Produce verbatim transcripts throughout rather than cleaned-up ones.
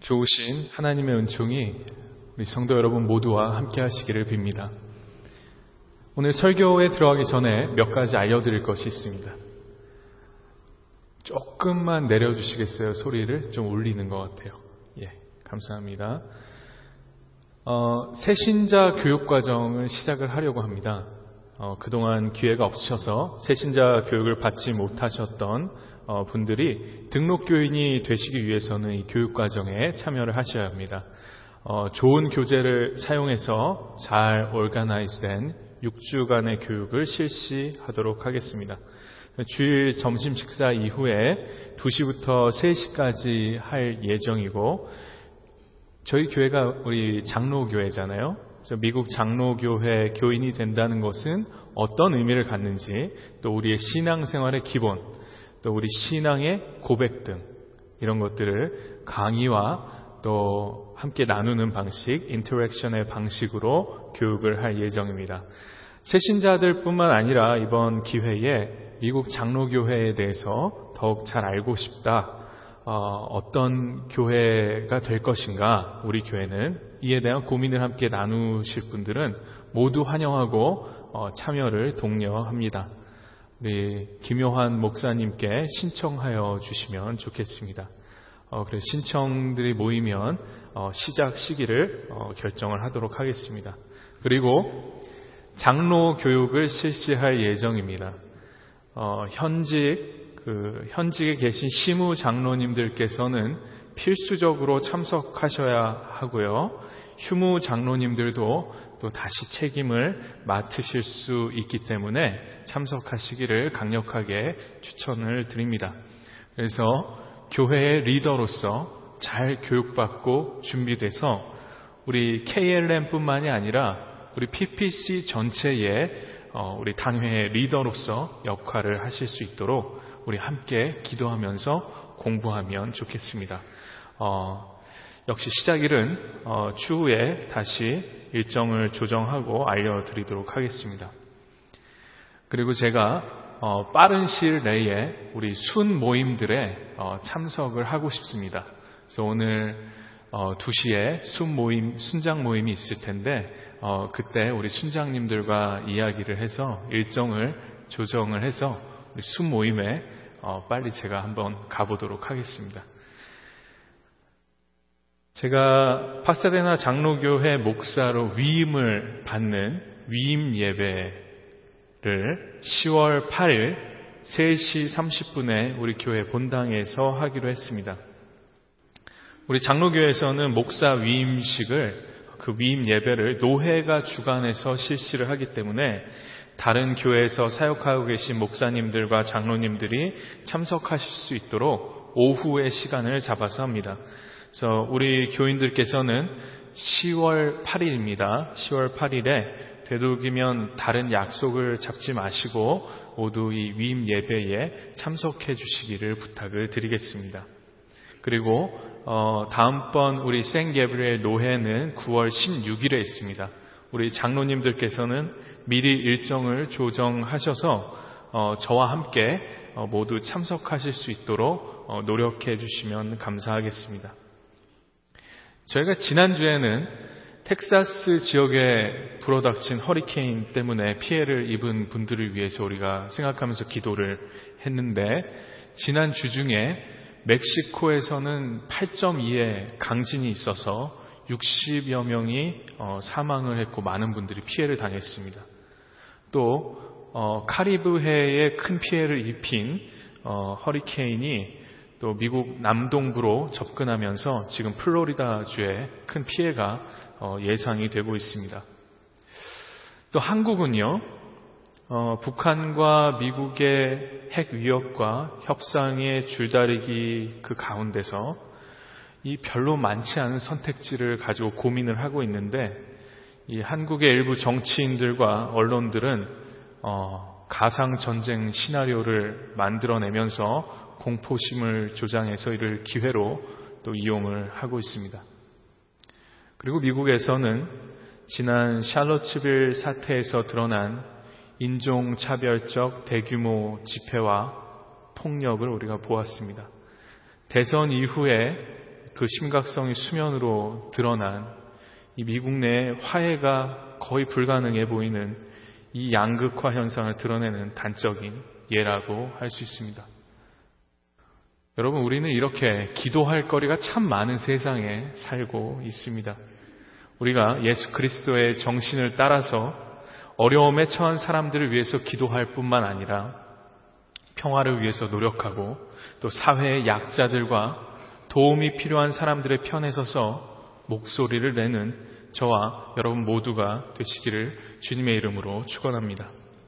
좋으신 하나님의 은총이 우리 성도 여러분 모두와 함께 하시기를 빕니다. 오늘 설교에 들어가기 전에 몇 가지 알려드릴 것이 있습니다. 조금만 내려주시겠어요? 소리를 좀 울리는 것 같아요. 예, 감사합니다. 어, 새신자 교육과정을 시작을 하려고 합니다. 어, 그동안 기회가 없으셔서 새신자 교육을 받지 못하셨던 어, 분들이 등록교인이 되시기 위해서는 이 교육과정에 참여를 하셔야 합니다. 어, 좋은 교재를 사용해서 잘 오르가나이즈된 육 주간의 교육을 실시하도록 하겠습니다. 주일 점심 식사 이후에 두 시부터 세 시까지 할 예정이고, 저희 교회가 우리 장로교회잖아요. 그래서 미국 장로교회 교인이 된다는 것은 어떤 의미를 갖는지, 또 우리의 신앙생활의 기본, 또 우리 신앙의 고백 등 이런 것들을 강의와 또 함께 나누는 방식, 인터랙션의 방식으로 교육을 할 예정입니다. 새신자들 뿐만 아니라 이번 기회에 미국 장로교회에 대해서 더욱 잘 알고 싶다, 어, 어떤 교회가 될 것인가, 우리 교회는 이에 대한 고민을 함께 나누실 분들은 모두 환영하고 어, 참여를 독려합니다. 우리 김요한 목사님께 신청하여 주시면 좋겠습니다. 어, 그래서 신청들이 모이면 어, 시작 시기를 어, 결정을 하도록 하겠습니다. 그리고 장로 교육을 실시할 예정입니다. 어, 현직 그 현직에 계신 시무 장로님들께서는 필수적으로 참석하셔야 하고요. 휴무 장로님들도 또 다시 책임을 맡으실 수 있기 때문에 참석하시기를 강력하게 추천을 드립니다. 그래서 교회의 리더로서 잘 교육받고 준비돼서 우리 케이엘엠 뿐만이 아니라 우리 피피씨 전체의 우리 단회의 리더로서 역할을 하실 수 있도록 우리 함께 기도하면서 공부하면 좋겠습니다. 어, 역시 시작일은 어, 추후에 다시 일정을 조정하고 알려드리도록 하겠습니다. 그리고 제가 어, 빠른 시일 내에 우리 순 모임들에 어, 참석을 하고 싶습니다. 그래서 오늘 어, 두 시에 순 모임, 순장 모임이 있을 텐데 어, 그때 우리 순장님들과 이야기를 해서 일정을 조정을 해서 우리 순 모임에 어, 빨리 제가 한번 가보도록 하겠습니다. 제가 파사데나 장로교회 목사로 위임을 받는 위임 예배를 시월 팔일 세 시 삼십 분에 우리 교회 본당에서 하기로 했습니다. 우리 장로교회에서는 목사 위임식을, 그 위임 예배를 노회가 주관해서 실시를 하기 때문에 다른 교회에서 사역하고 계신 목사님들과 장로님들이 참석하실 수 있도록 오후의 시간을 잡아서 합니다. 그래서 우리 교인들께서는 시월 팔일입니다. 시월 팔일에 되도록이면 다른 약속을 잡지 마시고 모두 이 위임 예배에 참석해 주시기를 부탁을 드리겠습니다. 그리고 어, 다음번 우리 생 게브리엘 노회는 구월 십육일에 있습니다. 우리 장로님들께서는 미리 일정을 조정하셔서 어, 저와 함께 어, 모두 참석하실 수 있도록 어, 노력해 주시면 감사하겠습니다. 저희가 지난주에는 텍사스 지역에 불어닥친 허리케인 때문에 피해를 입은 분들을 위해서 우리가 생각하면서 기도를 했는데, 지난주 중에 멕시코에서는 팔 점 이의 강진이 있어서 육십여 명이 사망을 했고 많은 분들이 피해를 당했습니다. 또 어, 카리브해에 큰 피해를 입힌 어, 허리케인이 또 미국 남동부로 접근하면서 지금 플로리다주에 큰 피해가 어, 예상이 되고 있습니다. 또 한국은요, 어, 북한과 미국의 핵 위협과 협상의 줄다리기 그 가운데서 이 별로 많지 않은 선택지를 가지고 고민을 하고 있는데, 이 한국의 일부 정치인들과 언론들은 어, 가상 전쟁 시나리오를 만들어내면서 공포심을 조장해서 이를 기회로 또 이용을 하고 있습니다. 그리고 미국에서는 지난 샬럿츠빌 사태에서 드러난 인종차별적 대규모 집회와 폭력을 우리가 보았습니다. 대선 이후에 그 심각성이 수면으로 드러난 이 미국 내 화해가 거의 불가능해 보이는 이 양극화 현상을 드러내는 단적인 예라고 할 수 있습니다. 여러분, 우리는 이렇게 기도할 거리가 참 많은 세상에 살고 있습니다. 우리가 예수 그리스도의 정신을 따라서 어려움에 처한 사람들을 위해서 기도할 뿐만 아니라 평화를 위해서 노력하고 또 사회의 약자들과 도움이 필요한 사람들의 편에 서서 목소리를 내는 저와 여러분 모두가 되시기를 주님의 이름으로 축원합니다.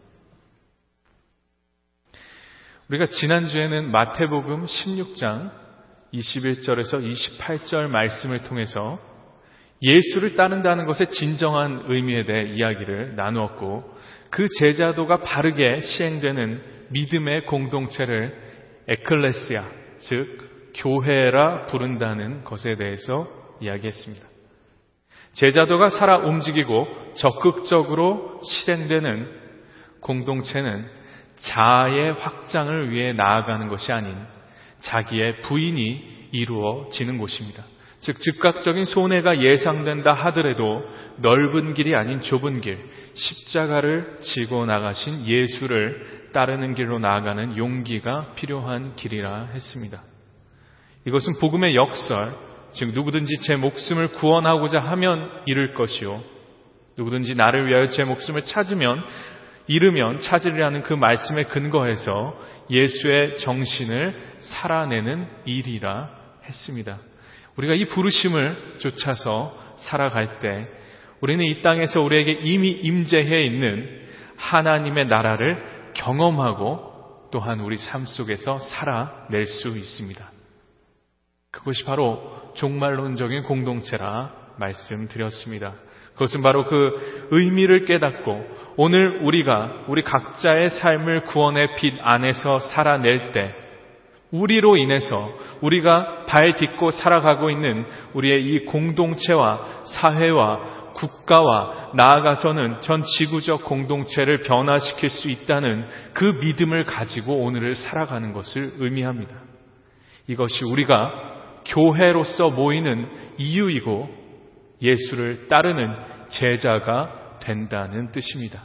우리가 지난주에는 마태복음 십육 장 이십일 절에서 이십팔 절 말씀을 통해서 예수를 따른다는 것의 진정한 의미에 대해 이야기를 나누었고, 그 제자도가 바르게 시행되는 믿음의 공동체를 에클레시아, 즉 교회라 부른다는 것에 대해서 이야기했습니다. 제자도가 살아 움직이고 적극적으로 실행되는 공동체는 자아의 확장을 위해 나아가는 것이 아닌 자기의 부인이 이루어지는 곳입니다. 즉 즉각적인 손해가 예상된다 하더라도 넓은 길이 아닌 좁은 길, 십자가를 지고 나가신 예수를 따르는 길로 나아가는 용기가 필요한 길이라 했습니다. 이것은 복음의 역설, 즉 누구든지 제 목숨을 구원하고자 하면 잃을 것이요 누구든지 나를 위하여 제 목숨을 찾으면 잃으면 찾으리라는 그 말씀에 근거해서 예수의 정신을 살아내는 일이라 했습니다. 우리가 이 부르심을 쫓아서 살아갈 때 우리는 이 땅에서 우리에게 이미 임재해 있는 하나님의 나라를 경험하고 또한 우리 삶 속에서 살아낼 수 있습니다. 그것이 바로 종말론적인 공동체라 말씀드렸습니다. 그것은 바로 그 의미를 깨닫고 오늘 우리가 우리 각자의 삶을 구원의 빛 안에서 살아낼 때 우리로 인해서 우리가 발 딛고 살아가고 있는 우리의 이 공동체와 사회와 국가와 나아가서는 전 지구적 공동체를 변화시킬 수 있다는 그 믿음을 가지고 오늘을 살아가는 것을 의미합니다. 이것이 우리가 교회로서 모이는 이유이고 예수를 따르는 제자가 된다는 뜻입니다.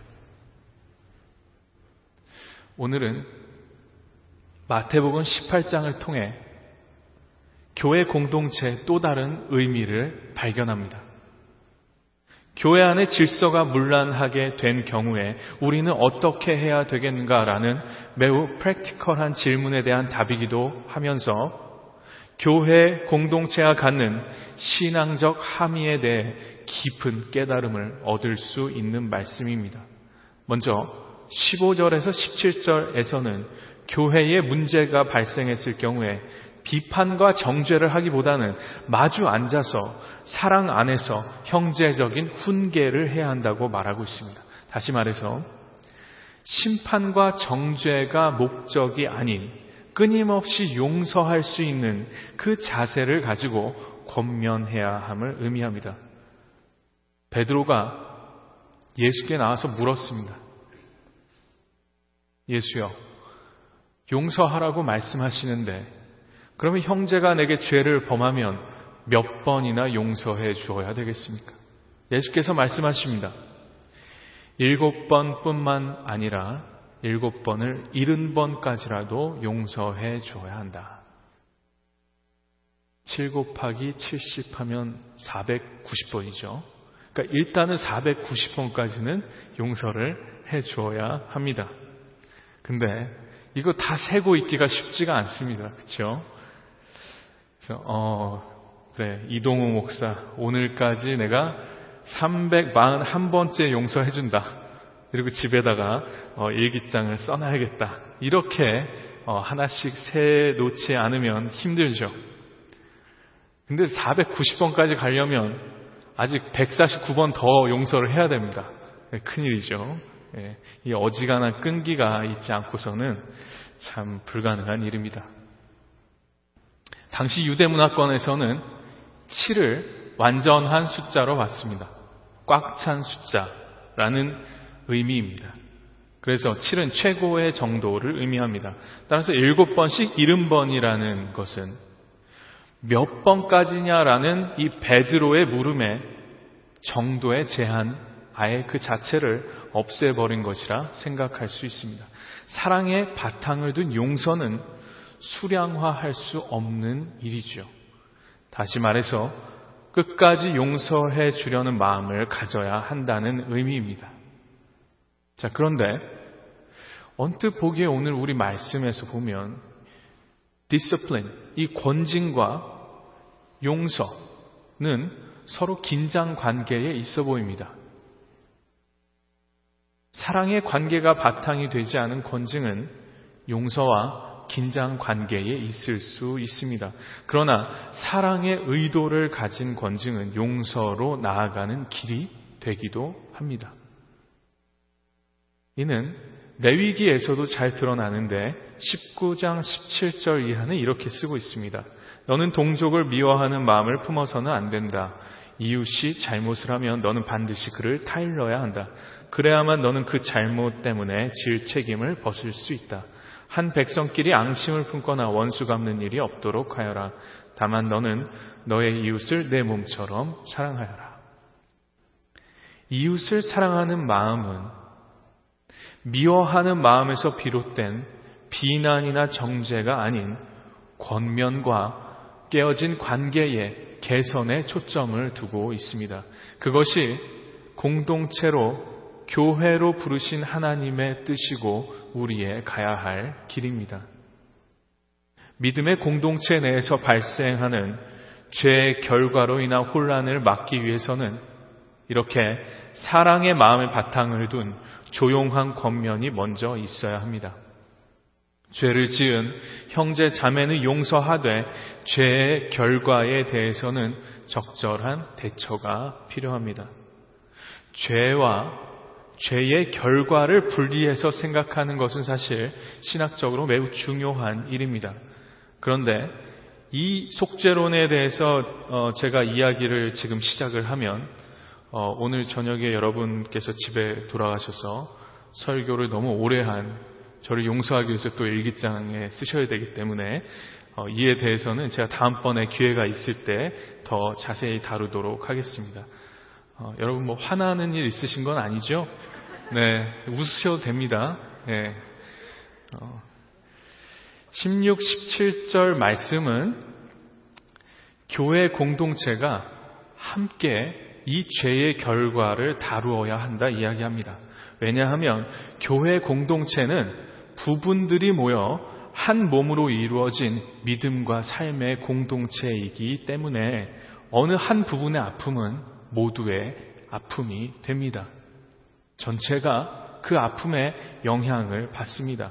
오늘은 마태복음 십팔 장을 통해 교회 공동체의 또 다른 의미를 발견합니다. 교회 안에 질서가 문란하게 된 경우에 우리는 어떻게 해야 되겠는가라는 매우 프랙티컬한 질문에 대한 답이기도 하면서 교회 공동체가 갖는 신앙적 함의에 대해 깊은 깨달음을 얻을 수 있는 말씀입니다. 먼저 십오 절에서 십칠 절에서는 교회에 문제가 발생했을 경우에 비판과 정죄를 하기보다는 마주 앉아서 사랑 안에서 형제적인 훈계를 해야 한다고 말하고 있습니다. 다시 말해서 심판과 정죄가 목적이 아닌 끊임없이 용서할 수 있는 그 자세를 가지고 권면해야 함을 의미합니다. 베드로가 예수께 나와서 물었습니다. 예수여, 용서하라고 말씀하시는데 그러면 형제가 내게 죄를 범하면 몇 번이나 용서해 주어야 되겠습니까? 예수께서 말씀하십니다. 일곱 번뿐만 아니라 일곱 번을 일흔 번까지라도 용서해 주어야 한다. 칠 곱하기 칠십 하면 사백구십 번이죠. 그러니까 일단은 사백구십 번까지는 용서를 해 주어야 합니다. 근데 이거 다 세고 있기가 쉽지가 않습니다. 그렇죠? 그래서 어 그래 이동우 목사 오늘까지 내가 삼백사십일 번째 용서해 준다. 그리고 집에다가 어, 일기장을 써놔야겠다. 이렇게 어, 하나씩 세 놓지 않으면 힘들죠. 근데 사백구십 번까지 가려면 아직 백사십구 번 더 용서를 해야 됩니다. 네, 큰일이죠. 예, 이 어지간한 끈기가 있지 않고서는 참 불가능한 일입니다. 당시 유대문화권에서는 칠을 완전한 숫자로 봤습니다. 꽉 찬 숫자라는 의미입니다. 그래서 칠은 최고의 정도를 의미합니다. 따라서 일곱 번씩 일흔 번이라는 것은 몇 번까지냐라는 이 베드로의 물음의 정도의 제한, 아예 그 자체를 없애버린 것이라 생각할 수 있습니다. 사랑의 바탕을 둔 용서는 수량화할 수 없는 일이죠. 다시 말해서 끝까지 용서해 주려는 마음을 가져야 한다는 의미입니다. 자, 그런데 언뜻 보기에 오늘 우리 말씀에서 보면 discipline, 이 권징과 용서는 서로 긴장 관계에 있어 보입니다. 사랑의 관계가 바탕이 되지 않은 권징은 용서와 긴장 관계에 있을 수 있습니다. 그러나 사랑의 의도를 가진 권징은 용서로 나아가는 길이 되기도 합니다. 이는 레위기에서도 잘 드러나는데 십구 장 십칠 절 이하는 이렇게 쓰고 있습니다. 너는 동족을 미워하는 마음을 품어서는 안 된다. 이웃이 잘못을 하면 너는 반드시 그를 타일러야 한다. 그래야만 너는 그 잘못 때문에 질 책임을 벗을 수 있다. 한 백성끼리 앙심을 품거나 원수 갚는 일이 없도록 하여라. 다만 너는 너의 이웃을 내 몸처럼 사랑하여라. 이웃을 사랑하는 마음은 미워하는 마음에서 비롯된 비난이나 정죄가 아닌 권면과 깨어진 관계의 개선에 초점을 두고 있습니다. 그것이 공동체로 교회로 부르신 하나님의 뜻이고 우리의 가야 할 길입니다. 믿음의 공동체 내에서 발생하는 죄의 결과로 인한 혼란을 막기 위해서는 이렇게 사랑의 마음의 바탕을 둔 조용한 권면이 먼저 있어야 합니다. 죄를 지은 형제 자매는 용서하되 죄의 결과에 대해서는 적절한 대처가 필요합니다. 죄와 죄의 결과를 분리해서 생각하는 것은 사실 신학적으로 매우 중요한 일입니다. 그런데 이 속죄론에 대해서 제가 이야기를 지금 시작을 하면 오늘 저녁에 여러분께서 집에 돌아가셔서 설교를 너무 오래 한 저를 용서하기 위해서 또 일기장에 쓰셔야 되기 때문에 이에 대해서는 제가 다음번에 기회가 있을 때 더 자세히 다루도록 하겠습니다. 어, 여러분 뭐 화나는 일 있으신 건 아니죠? 네, 웃으셔도 됩니다. 네. 어, 십육, 십칠 절 말씀은 교회 공동체가 함께 이 죄의 결과를 다루어야 한다 이야기합니다. 왜냐하면 교회 공동체는 부분들이 모여 한 몸으로 이루어진 믿음과 삶의 공동체이기 때문에 어느 한 부분의 아픔은 모두의 아픔이 됩니다. 전체가 그 아픔의 영향을 받습니다.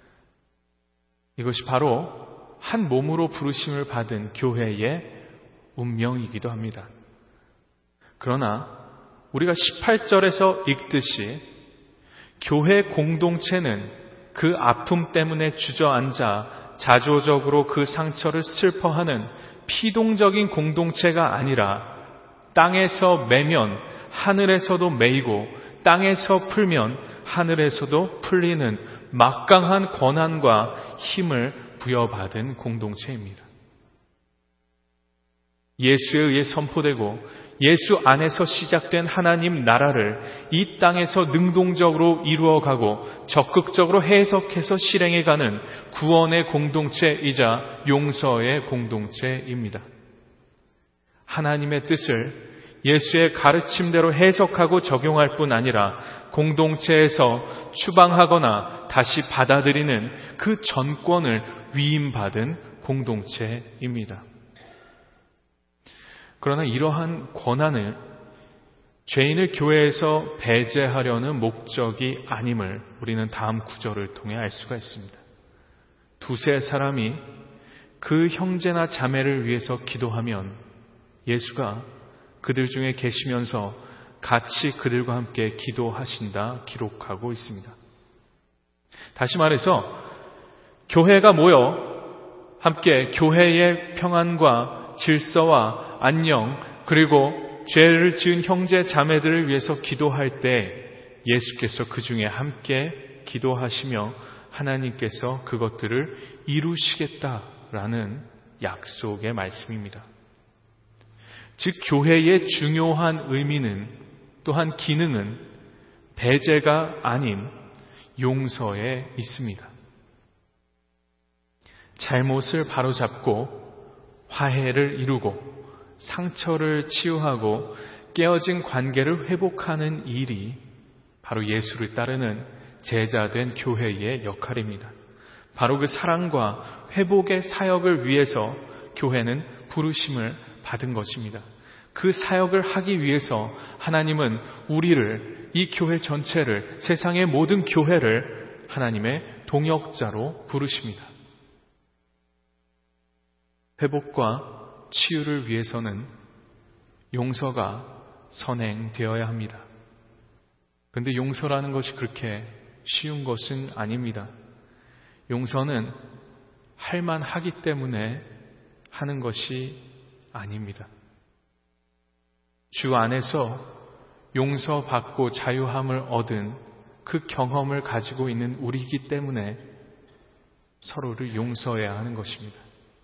이것이 바로 한 몸으로 부르심을 받은 교회의 운명이기도 합니다. 그러나 우리가 십팔 절에서 읽듯이 교회 공동체는 그 아픔 때문에 주저앉아 자조적으로 그 상처를 슬퍼하는 피동적인 공동체가 아니라 땅에서 매면 하늘에서도 매이고 땅에서 풀면 하늘에서도 풀리는 막강한 권한과 힘을 부여받은 공동체입니다. 예수에 의해 선포되고 예수 안에서 시작된 하나님 나라를 이 땅에서 능동적으로 이루어가고 적극적으로 해석해서 실행해가는 구원의 공동체이자 용서의 공동체입니다. 하나님의 뜻을 예수의 가르침대로 해석하고 적용할 뿐 아니라 공동체에서 추방하거나 다시 받아들이는 그 전권을 위임받은 공동체입니다. 그러나 이러한 권한을 죄인을 교회에서 배제하려는 목적이 아님을 우리는 다음 구절을 통해 알 수가 있습니다. 두세 사람이 그 형제나 자매를 위해서 기도하면 예수가 그들 중에 계시면서 같이 그들과 함께 기도하신다 기록하고 있습니다. 다시 말해서 교회가 모여 함께 교회의 평안과 질서와 안녕 그리고 죄를 지은 형제 자매들을 위해서 기도할 때 예수께서 그 중에 함께 기도하시며 하나님께서 그것들을 이루시겠다라는 약속의 말씀입니다. 즉 교회의 중요한 의미는 또한 기능은 배제가 아닌 용서에 있습니다. 잘못을 바로잡고 화해를 이루고 상처를 치유하고 깨어진 관계를 회복하는 일이 바로 예수를 따르는 제자된 교회의 역할입니다. 바로 그 사랑과 회복의 사역을 위해서 교회는 부르심을 받은 것입니다. 그 사역을 하기 위해서 하나님은 우리를, 이 교회 전체를, 세상의 모든 교회를 하나님의 동역자로 부르십니다. 회복과 치유를 위해서는 용서가 선행되어야 합니다. 그런데 용서라는 것이 그렇게 쉬운 것은 아닙니다. 용서는 할만하기 때문에 하는 것이 아닙니다. 주 안에서 용서받고 자유함을 얻은 그 경험을 가지고 있는 우리이기 때문에 서로를 용서해야 하는 것입니다.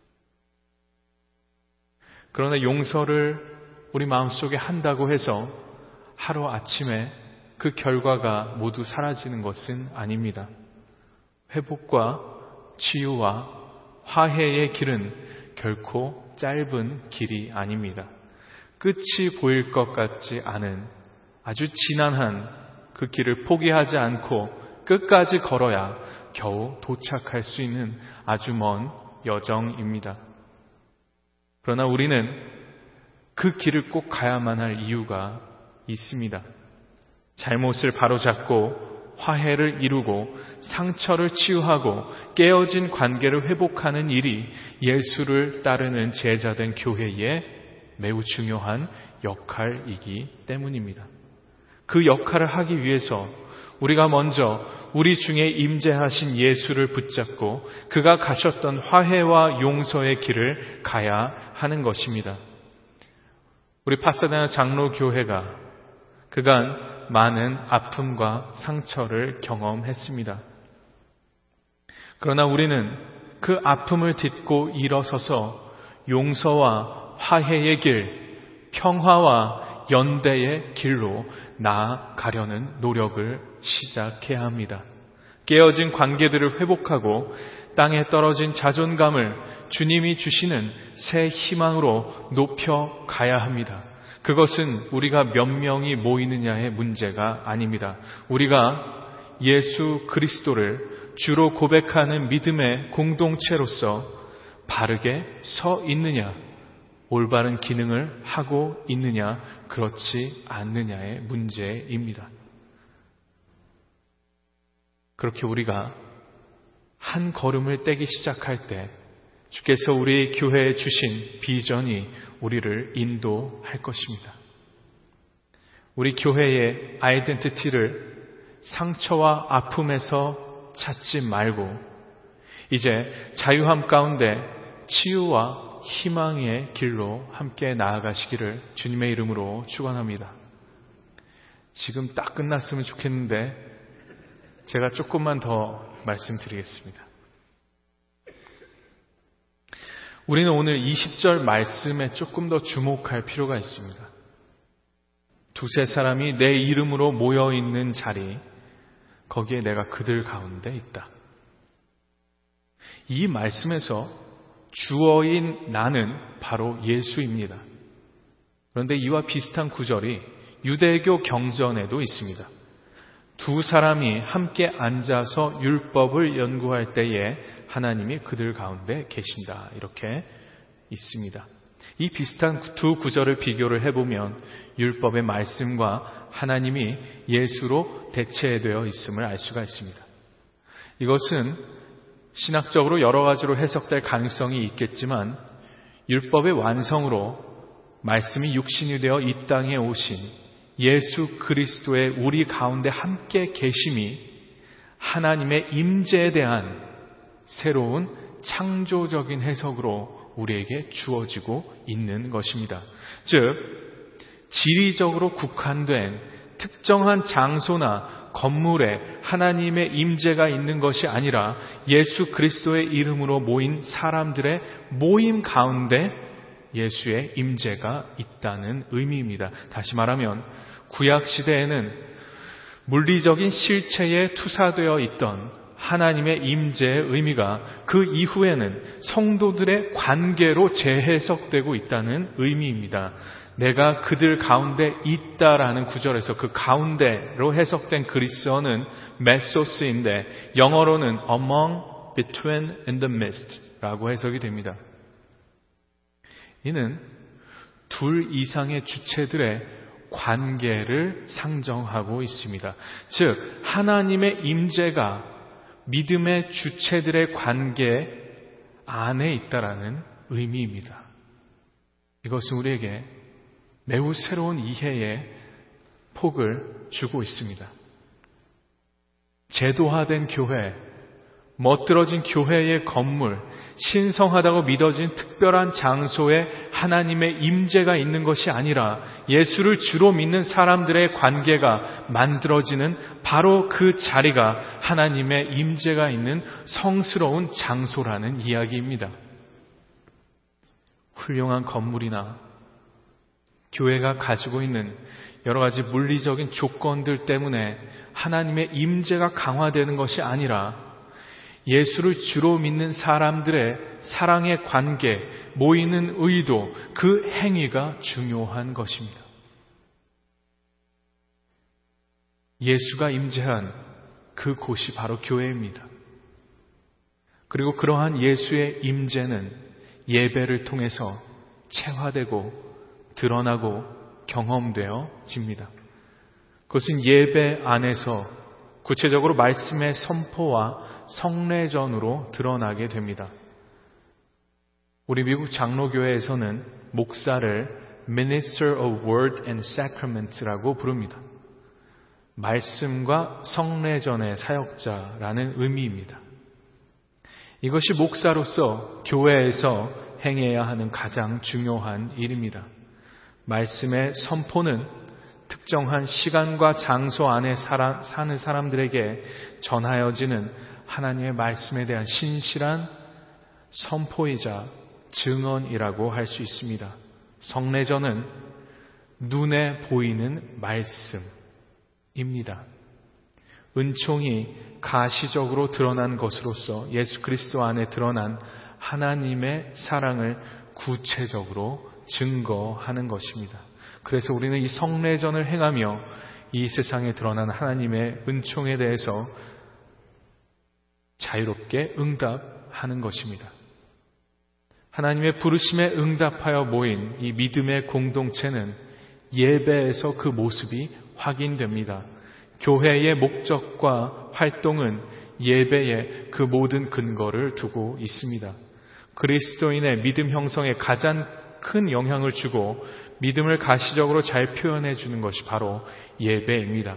그러나 용서를 우리 마음속에 한다고 해서 하루아침에 그 결과가 모두 사라지는 것은 아닙니다. 회복과 치유와 화해의 길은 결코 짧은 길이 아닙니다. 끝이 보일 것 같지 않은 아주 지난한 그 길을 포기하지 않고 끝까지 걸어야 겨우 도착할 수 있는 아주 먼 여정입니다. 그러나 우리는 그 길을 꼭 가야만 할 이유가 있습니다. 잘못을 바로잡고 화해를 이루고 상처를 치유하고 깨어진 관계를 회복하는 일이 예수를 따르는 제자된 교회의 매우 중요한 역할이기 때문입니다. 그 역할을 하기 위해서 우리가 먼저 우리 중에 임재하신 예수를 붙잡고 그가 가셨던 화해와 용서의 길을 가야 하는 것입니다. 우리 파사데나 장로교회가 그간 많은 아픔과 상처를 경험했습니다. 그러나 우리는 그 아픔을 딛고 일어서서 용서와 화해의 길, 평화와 연대의 길로 나아가려는 노력을 시작해야 합니다. 깨어진 관계들을 회복하고 땅에 떨어진 자존감을 주님이 주시는 새 희망으로 높여가야 합니다. 그것은 우리가 몇 명이 모이느냐의 문제가 아닙니다. 우리가 예수 그리스도를 주로 고백하는 믿음의 공동체로서 바르게 서 있느냐, 올바른 기능을 하고 있느냐, 그렇지 않느냐의 문제입니다. 그렇게 우리가 한 걸음을 떼기 시작할 때 주께서 우리 교회에 주신 비전이 우리를 인도할 것입니다. 우리 교회의 아이덴티티를 상처와 아픔에서 찾지 말고 이제 자유함 가운데 치유와 희망의 길로 함께 나아가시기를 주님의 이름으로 축원합니다. 지금 딱 끝났으면 좋겠는데 제가 조금만 더 말씀드리겠습니다. 우리는 오늘 이십 절 말씀에 조금 더 주목할 필요가 있습니다. 두세 사람이 내 이름으로 모여있는 자리, 거기에 내가 그들 가운데 있다. 이 말씀에서 주어인 나는 바로 예수입니다. 그런데 이와 비슷한 구절이 유대교 경전에도 있습니다. 두 사람이 함께 앉아서 율법을 연구할 때에 하나님이 그들 가운데 계신다. 이렇게 있습니다. 이 비슷한 두 구절을 비교를 해보면 율법의 말씀과 하나님이 예수로 대체되어 있음을 알 수가 있습니다. 이것은 신학적으로 여러 가지로 해석될 가능성이 있겠지만 율법의 완성으로 말씀이 육신이 되어 이 땅에 오신 예수 그리스도의 우리 가운데 함께 계심이 하나님의 임재에 대한 새로운 창조적인 해석으로 우리에게 주어지고 있는 것입니다. 즉 지리적으로 국한된 특정한 장소나 건물에 하나님의 임재가 있는 것이 아니라 예수 그리스도의 이름으로 모인 사람들의 모임 가운데 예수의 임재가 있다는 의미입니다. 다시 말하면 구약 시대에는 물리적인 실체에 투사되어 있던 하나님의 임재의 의미가 그 이후에는 성도들의 관계로 재해석되고 있다는 의미입니다. 내가 그들 가운데 있다라는 구절에서 그 가운데로 해석된 그리스어는 메소스인데 영어로는 among, between, in the midst 라고 해석이 됩니다. 이는 둘 이상의 주체들의 관계를 상정하고 있습니다. 즉 하나님의 임재가 믿음의 주체들의 관계 안에 있다라는 의미입니다. 이것은 우리에게 매우 새로운 이해의 폭을 주고 있습니다. 제도화된 교회, 멋들어진 교회의 건물, 신성하다고 믿어진 특별한 장소에 하나님의 임재가 있는 것이 아니라 예수를 주로 믿는 사람들의 관계가 만들어지는 바로 그 자리가 하나님의 임재가 있는 성스러운 장소라는 이야기입니다. 훌륭한 건물이나 교회가 가지고 있는 여러 가지 물리적인 조건들 때문에 하나님의 임재가 강화되는 것이 아니라 예수를 주로 믿는 사람들의 사랑의 관계, 모이는 의도, 그 행위가 중요한 것입니다. 예수가 임재한 그 곳이 바로 교회입니다. 그리고 그러한 예수의 임재는 예배를 통해서 체화되고 드러나고 경험되어집니다. 그것은 예배 안에서 구체적으로 말씀의 선포와 성례전으로 드러나게 됩니다. 우리 미국 장로교회에서는 목사를 Minister of Word and Sacrament라고 부릅니다. 말씀과 성례전의 사역자라는 의미입니다. 이것이 목사로서 교회에서 행해야 하는 가장 중요한 일입니다. 말씀의 선포는 특정한 시간과 장소 안에 살아, 사는 사람들에게 전하여지는 하나님의 말씀에 대한 신실한 선포이자 증언이라고 할 수 있습니다. 성례전은 눈에 보이는 말씀입니다. 은총이 가시적으로 드러난 것으로서 예수 그리스도 안에 드러난 하나님의 사랑을 구체적으로 증거하는 것입니다. 그래서 우리는 이 성례전을 행하며 이 세상에 드러난 하나님의 은총에 대해서 자유롭게 응답하는 것입니다. 하나님의 부르심에 응답하여 모인 이 믿음의 공동체는 예배에서 그 모습이 확인됩니다. 교회의 목적과 활동은 예배에 그 모든 근거를 두고 있습니다. 그리스도인의 믿음 형성에 가장 큰 영향을 주고 믿음을 가시적으로 잘 표현해 주는 것이 바로 예배입니다.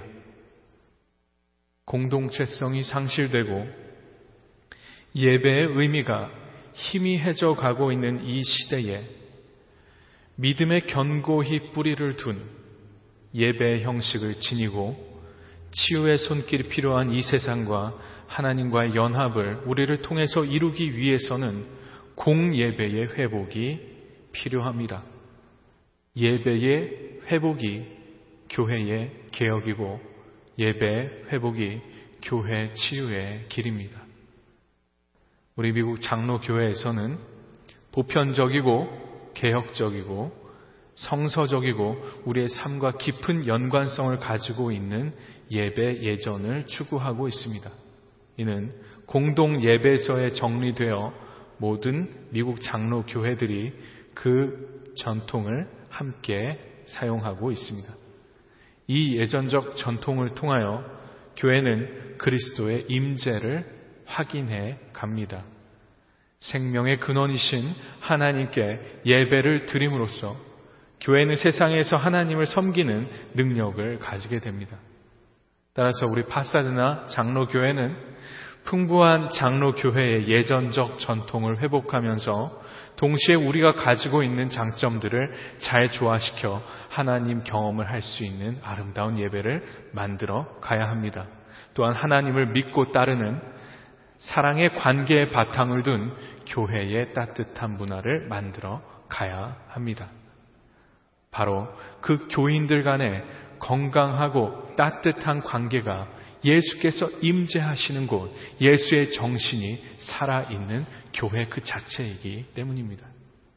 공동체성이 상실되고 예배의 의미가 희미해져 가고 있는 이 시대에 믿음에 견고히 뿌리를 둔 예배의 형식을 지니고 치유의 손길이 필요한 이 세상과 하나님과의 연합을 우리를 통해서 이루기 위해서는 공예배의 회복이 필요합니다. 예배의 회복이 교회의 개혁이고 예배의 회복이 교회 치유의 길입니다. 우리 미국 장로교회에서는 보편적이고 개혁적이고 성서적이고 우리의 삶과 깊은 연관성을 가지고 있는 예배 예전을 추구하고 있습니다. 이는 공동 예배서에 정리되어 모든 미국 장로교회들이 그 전통을 함께 사용하고 있습니다. 이 예전적 전통을 통하여 교회는 그리스도의 임재를 확인해 갑니다. 생명의 근원이신 하나님께 예배를 드림으로써 교회는 세상에서 하나님을 섬기는 능력을 가지게 됩니다. 따라서 우리 파사드나 장로교회는 풍부한 장로 교회의 예전적 전통을 회복하면서 동시에 우리가 가지고 있는 장점들을 잘 조화시켜 하나님 경험을 할 수 있는 아름다운 예배를 만들어 가야 합니다. 또한 하나님을 믿고 따르는 사랑의 관계의 바탕을 둔 교회의 따뜻한 문화를 만들어 가야 합니다. 바로 그 교인들 간의 건강하고 따뜻한 관계가 예수께서 임재하시는 곳, 예수의 정신이 살아있는 교회 그 자체이기 때문입니다.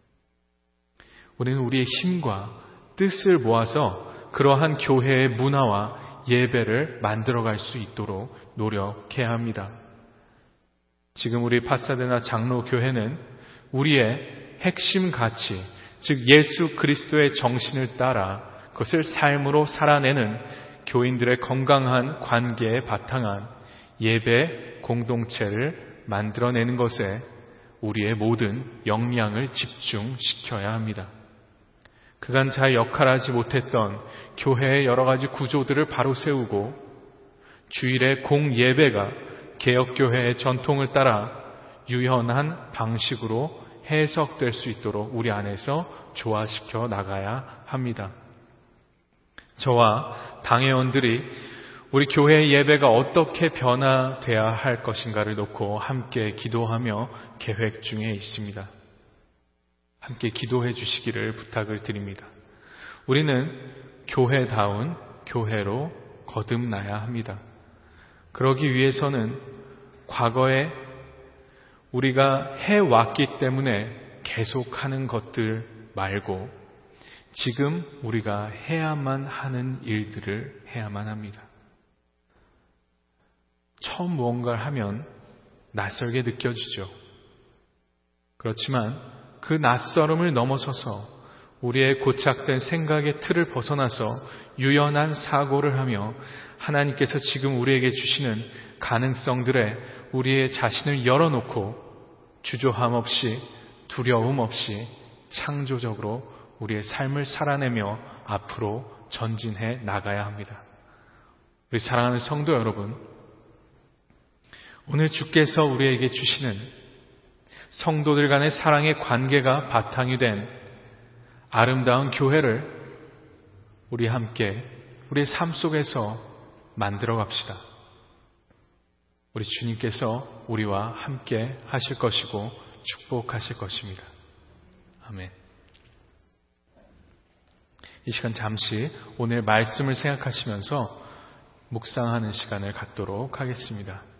우리는 우리의 힘과 뜻을 모아서 그러한 교회의 문화와 예배를 만들어갈 수 있도록 노력해야 합니다. 지금 우리 파사데나 장로교회는 우리의 핵심 가치, 즉 예수 그리스도의 정신을 따라 그것을 삶으로 살아내는 교인들의 건강한 관계에 바탕한 예배 공동체를 만들어내는 것에 우리의 모든 역량을 집중시켜야 합니다. 그간 잘 역할하지 못했던 교회의 여러 가지 구조들을 바로 세우고 주일의 공예배가 개혁교회의 전통을 따라 유연한 방식으로 해석될 수 있도록 우리 안에서 조화시켜 나가야 합니다. 저와 당회원들이 우리 교회의 예배가 어떻게 변화돼야 할 것인가를 놓고 함께 기도하며 계획 중에 있습니다. 함께 기도해 주시기를 부탁을 드립니다. 우리는 교회다운 교회로 거듭나야 합니다. 그러기 위해서는 과거에 우리가 해왔기 때문에 계속하는 것들 말고 지금 우리가 해야만 하는 일들을 해야만 합니다. 처음 무언가를 하면 낯설게 느껴지죠. 그렇지만 그 낯설음을 넘어서서 우리의 고착된 생각의 틀을 벗어나서 유연한 사고를 하며 하나님께서 지금 우리에게 주시는 가능성들에 우리의 자신을 열어놓고 주저함 없이 두려움 없이 창조적으로 우리의 삶을 살아내며 앞으로 전진해 나가야 합니다. 우리 사랑하는 성도 여러분, 오늘 주께서 우리에게 주시는 성도들 간의 사랑의 관계가 바탕이 된 아름다운 교회를 우리 함께 우리의 삶 속에서 만들어 갑시다. 우리 주님께서 우리와 함께 하실 것이고 축복하실 것입니다. 아멘. 이 시간 잠시 오늘 말씀을 생각하시면서 묵상하는 시간을 갖도록 하겠습니다.